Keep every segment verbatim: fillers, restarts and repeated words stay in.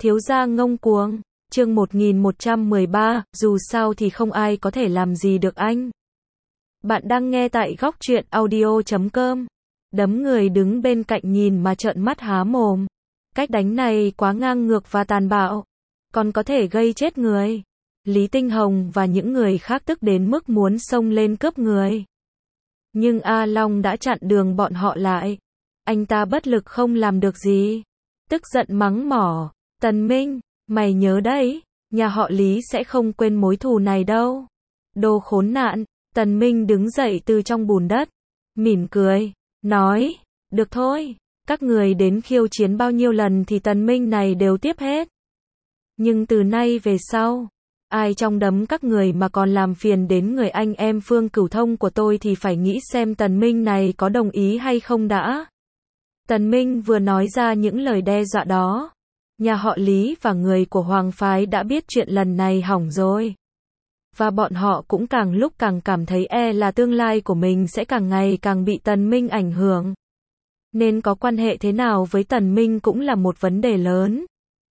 Thiếu gia ngông cuồng, chương một nghìn một trăm mười ba, dù sao thì không ai có thể làm gì được anh. Bạn đang nghe tại góc truyện audio chấm com. Đấm người đứng bên cạnh nhìn mà trợn mắt há mồm. Cách đánh này quá ngang ngược và tàn bạo, còn có thể gây chết người. Lý Tinh Hồng và những người khác tức đến mức muốn xông lên cướp người. Nhưng A Long đã chặn đường bọn họ lại. Anh ta bất lực không làm được gì. Tức giận mắng mỏ, Tần Minh, mày nhớ đấy, nhà họ Lý sẽ không quên mối thù này đâu. Đồ khốn nạn. Tần Minh đứng dậy từ trong bùn đất, mỉm cười, nói, được thôi, các người đến khiêu chiến bao nhiêu lần thì Tần Minh này đều tiếp hết. Nhưng từ nay về sau, ai trong đấm các người mà còn làm phiền đến người anh em Phương Cửu Thông của tôi thì phải nghĩ xem Tần Minh này có đồng ý hay không đã. Tần Minh vừa nói ra những lời đe dọa đó, nhà họ Lý và người của Hoàng phái đã biết chuyện lần này hỏng rồi. Và bọn họ cũng càng lúc càng cảm thấy e là tương lai của mình sẽ càng ngày càng bị Tần Minh ảnh hưởng. Nên có quan hệ thế nào với Tần Minh cũng là một vấn đề lớn.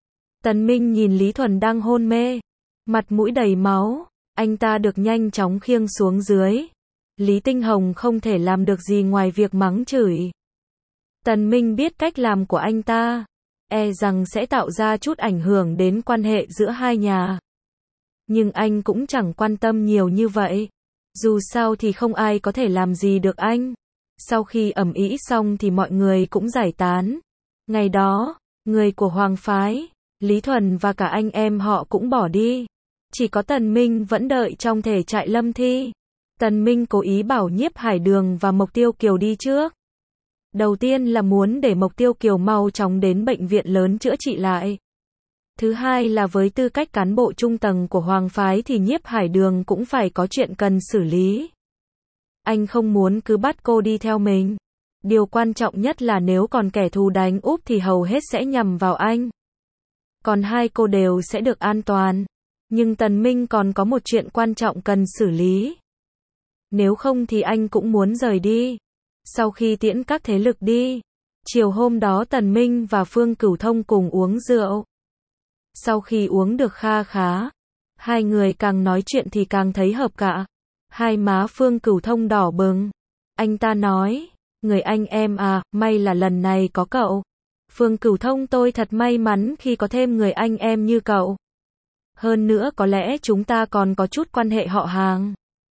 Tần Minh nhìn Lý Thuần đang hôn mê, mặt mũi đầy máu, anh ta được nhanh chóng khiêng xuống dưới. Lý Tinh Hồng không thể làm được gì ngoài việc mắng chửi. Tần Minh biết cách làm của anh ta, e rằng sẽ tạo ra chút ảnh hưởng đến quan hệ giữa hai nhà. Nhưng anh cũng chẳng quan tâm nhiều như vậy. Dù sao thì không ai có thể làm gì được anh. Sau khi ầm ĩ xong thì mọi người cũng giải tán. Ngày đó, người của Hoàng phái, Lý Thuần và cả anh em họ cũng bỏ đi. Chỉ có Tần Minh vẫn đợi trong thể trại Lâm Thi. Tần Minh cố ý bảo Nhiếp Hải Đường và Mộc Tiêu Kiều đi trước. Đầu tiên là muốn để Mộc Tiêu Kiều mau chóng đến bệnh viện lớn chữa trị lại. Thứ hai là với tư cách cán bộ trung tầng của Hoàng phái thì Nhiếp Hải Đường cũng phải có chuyện cần xử lý. Anh không muốn cứ bắt cô đi theo mình. Điều quan trọng nhất là nếu còn kẻ thù đánh úp thì hầu hết sẽ nhằm vào anh. Còn hai cô đều sẽ được an toàn. Nhưng Tần Minh còn có một chuyện quan trọng cần xử lý. Nếu không thì anh cũng muốn rời đi. Sau khi tiễn các thế lực đi, chiều hôm đó Tần Minh và Phương Cửu Thông cùng uống rượu. Sau khi uống được kha khá, hai người càng nói chuyện thì càng thấy hợp cả. Hai má Phương Cửu Thông đỏ bừng. Anh ta nói, người anh em à, may là lần này có cậu. Phương Cửu Thông, tôi thật may mắn khi có thêm người anh em như cậu. Hơn nữa có lẽ chúng ta còn có chút quan hệ họ hàng.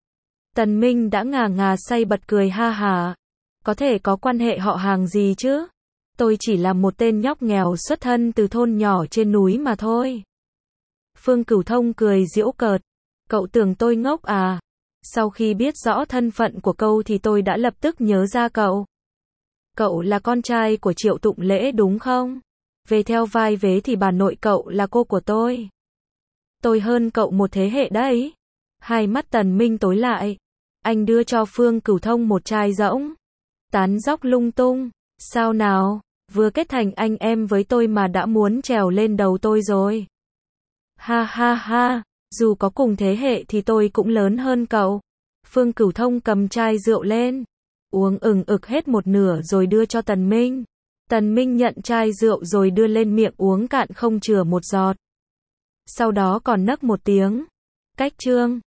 Tần Minh đã ngà ngà say bật cười ha hả. Có thể có quan hệ họ hàng gì chứ? Tôi chỉ là một tên nhóc nghèo xuất thân từ thôn nhỏ trên núi mà thôi. Phương Cửu Thông cười giễu cợt. Cậu tưởng tôi ngốc à? Sau khi biết rõ thân phận của cậu thì tôi đã lập tức nhớ ra cậu. Cậu là con trai của Triệu Tụng Lễ đúng không? Về theo vai vế thì bà nội cậu là cô của tôi. Tôi hơn cậu một thế hệ đấy. Hai mắt Tần Minh tối lại. Anh đưa cho Phương Cửu Thông một chai rỗng. Tán dóc lung tung. Sao nào? Vừa kết thành anh em với tôi mà đã muốn trèo lên đầu tôi rồi. Ha ha ha, dù có cùng thế hệ thì tôi cũng lớn hơn cậu. Phương Cửu Thông cầm chai rượu lên, uống ừng ực hết một nửa rồi đưa cho Tần Minh. Tần Minh nhận chai rượu rồi đưa lên miệng uống cạn không chừa một giọt. Sau đó còn nấc một tiếng. Cách chương.